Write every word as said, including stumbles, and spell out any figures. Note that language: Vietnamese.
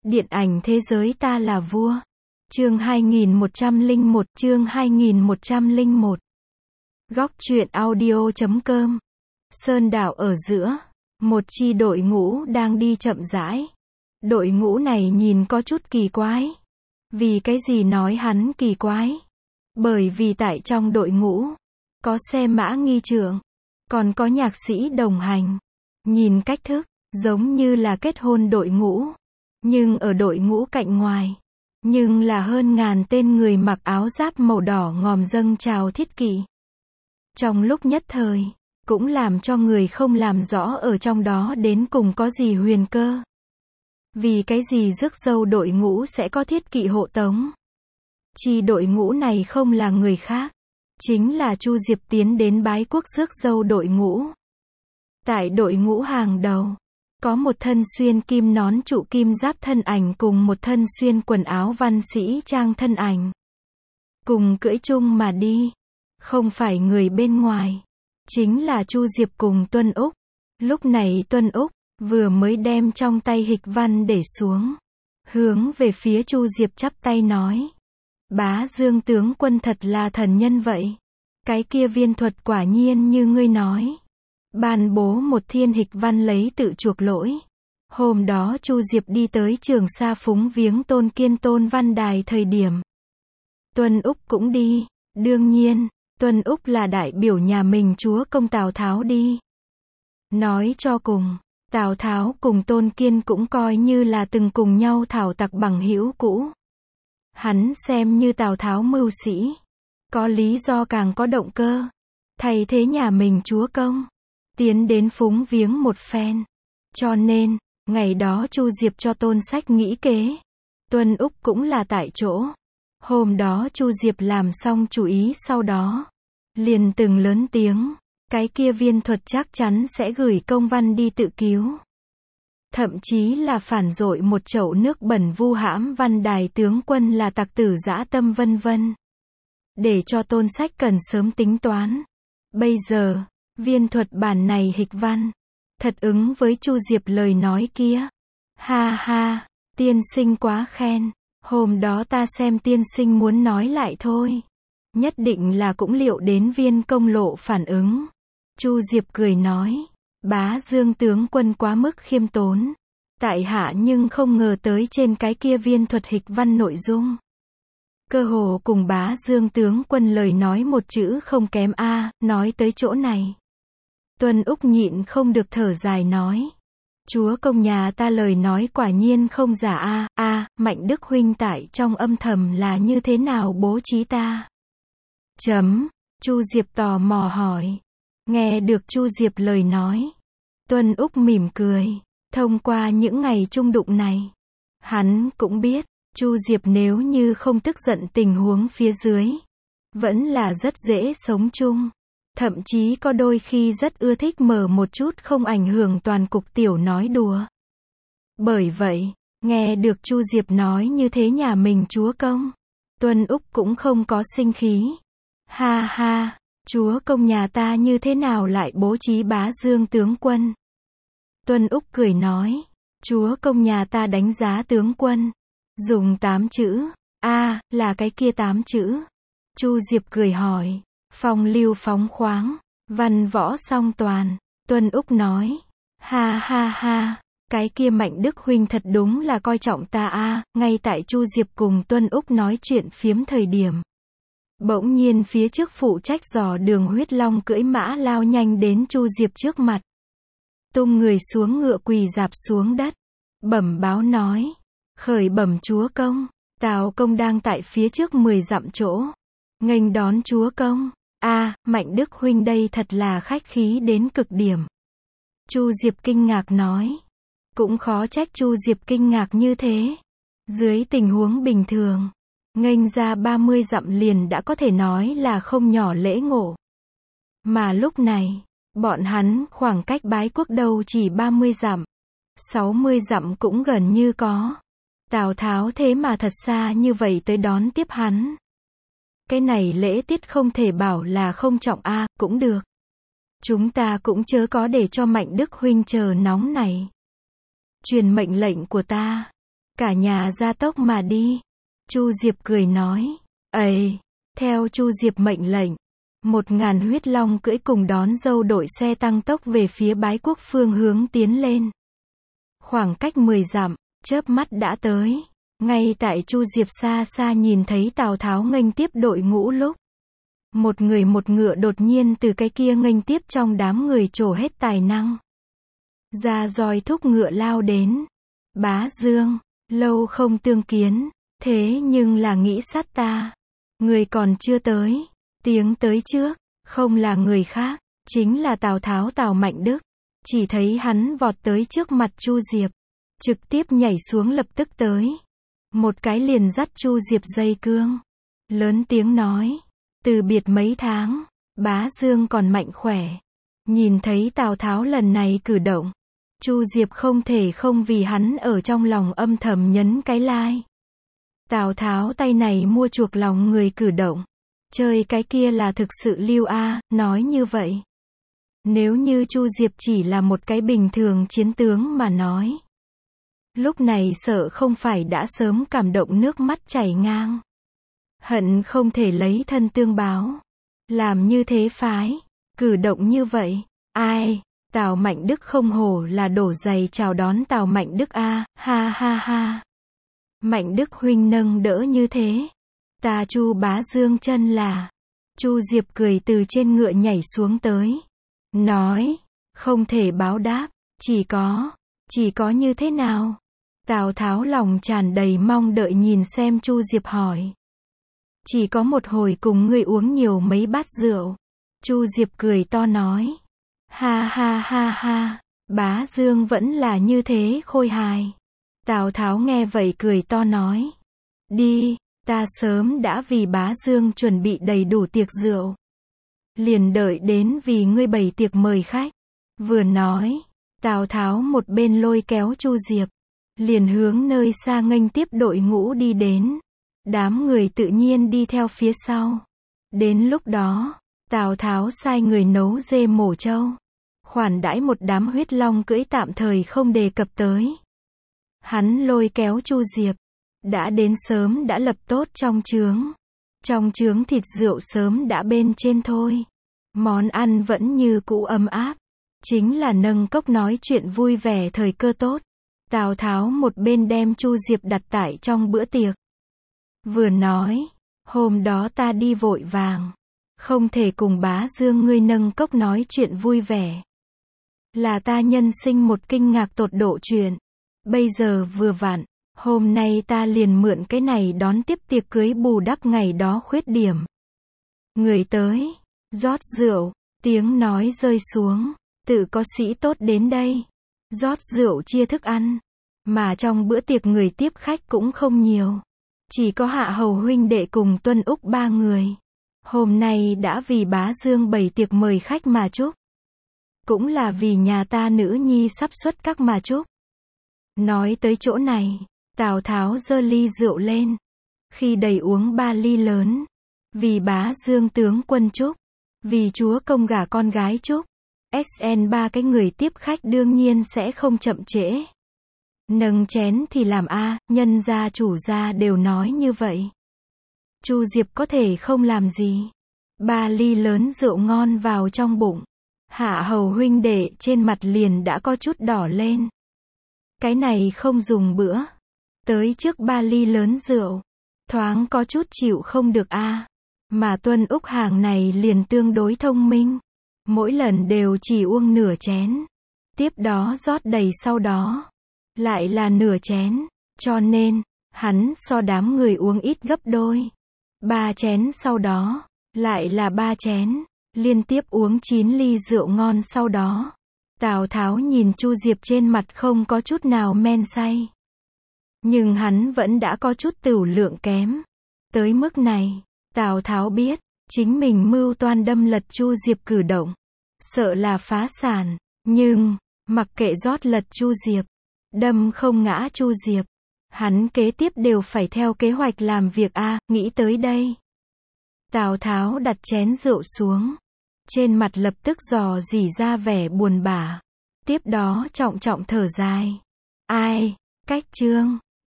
Điện ảnh thế giới ta là vua. Chương hai nghìn một trăm lẻ một, chương hai nghìn một trăm lẻ một. Góc truyện audio chấm com. Sơn đảo ở giữa, một chi đội ngũ đang đi chậm rãi. Đội ngũ này nhìn có chút kỳ quái. Vì cái gì nói hắn kỳ quái? Bởi vì tại trong đội ngũ, có xe mã nghi trượng, còn có nhạc sĩ đồng hành. Nhìn cách thức, giống như là kết hôn đội ngũ. Nhưng ở đội ngũ cạnh ngoài, nhưng là hơn ngàn tên người mặc áo giáp màu đỏ ngòm dâng chào thiết kỵ. Trong lúc nhất thời, cũng làm cho người không làm rõ ở trong đó đến cùng có gì huyền cơ. Vì cái gì rước dâu đội ngũ sẽ có thiết kỵ hộ tống? Chi đội ngũ này không là người khác, chính là Chu Diệp tiến đến bái quốc rước dâu đội ngũ. Tại đội ngũ hàng đầu, có một thân xuyên kim nón trụ kim giáp thân ảnh cùng một thân xuyên quần áo văn sĩ trang thân ảnh. Cùng cưỡi chung mà đi, không phải người bên ngoài, chính là Chu Diệp cùng Tuân Úc. Lúc này Tuân Úc vừa mới đem trong tay hịch văn để xuống, hướng về phía Chu Diệp chắp tay nói: Bá Dương tướng quân thật là thần nhân vậy. Cái kia viên thuật quả nhiên như ngươi nói. Ban bố một thiên hịch văn lấy tự chuộc lỗi. Hôm đó Chu Diệp đi tới Trường Sa phúng viếng Tôn Kiên Tôn Văn Đài thời điểm, Tuân Úc cũng đi. Đương nhiên, Tuân Úc là đại biểu nhà mình chúa công Tào Tháo đi. Nói cho cùng, Tào Tháo cùng Tôn Kiên cũng coi như là từng cùng nhau thảo tặc bằng hữu cũ. Hắn xem như Tào Tháo mưu sĩ, có lý do càng có động cơ, thay thế nhà mình chúa công, tiến đến phúng viếng một phen. Cho nên, ngày đó Chu Diệp cho Tôn Sách nghĩ kế. Tuân Úc cũng là tại chỗ. Hôm đó Chu Diệp làm xong chủ ý sau đó, liền từng lớn tiếng, cái kia viên thuật chắc chắn sẽ gửi công văn đi tự cứu. Thậm chí là phản dội một chậu nước bẩn vu hãm Văn Đài tướng quân là tặc tử dã tâm vân vân. Để cho Tôn Sách cần sớm tính toán. Bây giờ, viên thuật bản này hịch văn, thật ứng với Chu Diệp lời nói kia. Ha ha, tiên sinh quá khen. Hôm đó ta xem tiên sinh muốn nói lại thôi. Nhất định là cũng liệu đến viên công lộ phản ứng. Chu Diệp cười nói: Bá Dương tướng quân quá mức khiêm tốn. Tại hạ nhưng không ngờ tới trên cái kia viên thuật hịch văn nội dung. Cơ hồ cùng Bá Dương tướng quân lời nói một chữ không kém a. À, nói tới chỗ này, Tuân Úc nhịn không được thở dài nói: Chúa công nhà ta lời nói quả nhiên không giả a. À, a, à, Mạnh Đức huynh tại trong âm thầm là như thế nào bố trí ta? Chấm. Chu Diệp tò mò hỏi. Nghe được Chu Diệp lời nói, Tuân Úc mỉm cười. Thông qua những ngày chung đụng này, hắn cũng biết, Chu Diệp nếu như không tức giận tình huống phía dưới, vẫn là rất dễ sống chung. Thậm chí có đôi khi rất ưa thích mở một chút không ảnh hưởng toàn cục tiểu nói đùa. Bởi vậy, nghe được Chu Diệp nói như thế nhà mình chúa công, Tuân Úc cũng không có sinh khí. Ha ha, chúa công nhà ta như thế nào lại bố trí Bá Dương tướng quân? Tuân Úc cười nói: Chúa công nhà ta đánh giá tướng quân dùng tám chữ. A, à, là cái kia tám chữ. Chu Diệp cười hỏi: Phong lưu phóng khoáng, văn võ song toàn. Tuân Úc nói: Ha ha ha, cái kia Mạnh Đức huynh thật đúng là coi trọng ta a. À. Ngay tại Chu Diệp cùng Tuân Úc nói chuyện phiếm thời điểm, bỗng nhiên phía trước phụ trách dò đường Huyết Long cưỡi mã lao nhanh đến Chu Diệp trước mặt, tung người xuống ngựa quỳ rạp xuống đất, bẩm báo nói: Khởi bẩm chúa công, Tào công đang tại phía trước mười dặm chỗ, nghênh đón chúa công. A, à, Mạnh Đức huynh đây thật là khách khí đến cực điểm. Chu Diệp kinh ngạc nói. Cũng khó trách Chu Diệp kinh ngạc như thế. Dưới tình huống bình thường, nghênh ra ba mươi dặm liền đã có thể nói là không nhỏ lễ ngộ. Mà lúc này, bọn hắn khoảng cách bái quốc đâu chỉ ba mươi dặm, sáu mươi dặm cũng gần như có. Tào Tháo thế mà thật xa như vậy tới đón tiếp hắn. Cái này lễ tiết không thể bảo là không trọng a. À, cũng được. Chúng ta cũng chớ có để cho Mạnh Đức huynh chờ nóng này. Truyền mệnh lệnh của ta. cả nhà gia tốc mà đi. Chu Diệp cười nói, ầy, theo Chu Diệp mệnh lệnh, một ngàn huyết long cưỡi cùng đón dâu đội xe tăng tốc về phía Bái Quốc phương hướng tiến lên. Khoảng cách mười dặm, chớp mắt đã tới. Ngay tại Chu Diệp xa xa nhìn thấy Tào Tháo nghênh tiếp đội ngũ lúc, một người một ngựa đột nhiên từ cái kia nghênh tiếp trong đám người trổ hết tài năng. Ra roi thúc ngựa lao đến. Bá Dương, lâu không tương kiến, thế nhưng là nghĩ sát ta. Người còn chưa tới, tiếng tới trước, không là người khác, chính là Tào Tháo Tào Mạnh Đức. Chỉ thấy hắn vọt tới trước mặt Chu Diệp, trực tiếp nhảy xuống lập tức tới. Một cái liền dắt Chu Diệp dây cương. Lớn tiếng nói, từ biệt mấy tháng, Bá Dương còn mạnh khỏe. Nhìn thấy Tào Tháo lần này cử động, Chu Diệp không thể không vì hắn ở trong lòng âm thầm nhấn cái like. Tào Tháo tay này mua chuộc lòng người cử động. Chơi cái kia là thực sự lưu a, nói như vậy. Nếu như Chu Diệp chỉ là một cái bình thường chiến tướng mà nói, lúc này sợ không phải đã sớm cảm động nước mắt chảy ngang. Hận không thể lấy thân tương báo. Làm như thế phái, cử động như vậy, ai, Tào Mạnh Đức không hổ là đổ giày chào đón Tào Mạnh Đức a, ha ha ha. Mạnh Đức huynh nâng đỡ như thế, ta Chu Bá Dương chân là. Chu Diệp cười từ trên ngựa nhảy xuống tới, nói, không thể báo đáp, chỉ có, chỉ có như thế nào? Tào Tháo lòng tràn đầy mong đợi nhìn xem Chu Diệp hỏi. Chỉ có một hồi cùng ngươi uống nhiều mấy bát rượu. Chu Diệp cười to nói, ha ha ha ha, Bá Dương vẫn là như thế khôi hài. Tào Tháo nghe vậy cười to nói, đi, ta sớm đã vì Bá Dương chuẩn bị đầy đủ tiệc rượu. Liền đợi đến vì ngươi bày tiệc mời khách. Vừa nói, Tào Tháo một bên lôi kéo Chu Diệp, liền hướng nơi xa nghênh tiếp đội ngũ đi đến. Đám người tự nhiên đi theo phía sau. Đến lúc đó, Tào Tháo sai người nấu dê mổ trâu, khoản đãi một đám huyết long cưỡi tạm thời không đề cập tới. Hắn lôi kéo Chu Diệp, đã đến sớm đã lập tốt trong trướng. Trong trướng thịt rượu sớm đã bên trên thôi. Món ăn vẫn như cũ ấm áp, chính là nâng cốc nói chuyện vui vẻ thời cơ tốt. Tào Tháo một bên đem Chu Diệp đặt tại trong bữa tiệc, vừa nói, hôm đó ta đi vội vàng, không thể cùng Bá Dương ngươi nâng cốc nói chuyện vui vẻ. Là ta nhân sinh một kinh ngạc tột độ chuyện. Bây giờ vừa vặn, hôm nay ta liền mượn cái này đón tiếp tiệc cưới bù đắp ngày đó khuyết điểm. Người tới, rót rượu, tiếng nói rơi xuống, tự có sĩ tốt đến đây. Rót rượu chia thức ăn, mà trong bữa tiệc người tiếp khách cũng không nhiều. Chỉ có Hạ Hầu huynh đệ cùng Tuân Úc ba người. Hôm nay đã vì Bá Dương bày tiệc mời khách mà chúc. Cũng là vì nhà ta nữ nhi sắp xuất các mà chúc. Nói tới chỗ này, Tào Tháo giơ ly rượu lên. Khi đầy uống ba ly lớn. Vì Bá Dương tướng quân chúc. Vì chúa công gả con gái chúc. ét en ba cái người tiếp khách đương nhiên sẽ không chậm trễ. Nâng chén thì làm a, nhân gia chủ gia đều nói như vậy. Chu Diệp có thể không làm gì. Ba ly lớn rượu ngon vào trong bụng. Hạ Hầu huynh đệ trên mặt liền đã có chút đỏ lên. Cái này không dùng bữa. Tới trước ba ly lớn rượu. Thoáng có chút chịu không được a. Mà Tuân Úc hàng này liền tương đối thông minh. Mỗi lần đều chỉ uống nửa chén. Tiếp đó rót đầy sau đó. Lại là nửa chén. Cho nên, hắn so đám người uống ít gấp đôi. Ba chén sau đó. Lại là ba chén. Liên tiếp uống chín ly rượu ngon sau đó. Tào Tháo nhìn Chu Diệp trên mặt không có chút nào men say. Nhưng hắn vẫn đã có chút tửu lượng kém. Tới mức này, Tào Tháo biết, chính mình mưu toan đâm lật Chu Diệp cử động. Sợ là phá sản. Nhưng, mặc kệ rót lật Chu Diệp, đâm không ngã Chu Diệp, hắn kế tiếp đều phải theo kế hoạch làm việc a, nghĩ tới đây. Tào Tháo đặt chén rượu xuống. Trên mặt lập tức dò dỉ ra vẻ buồn bã. Tiếp đó trọng trọng thở dài. Ai, cách chương.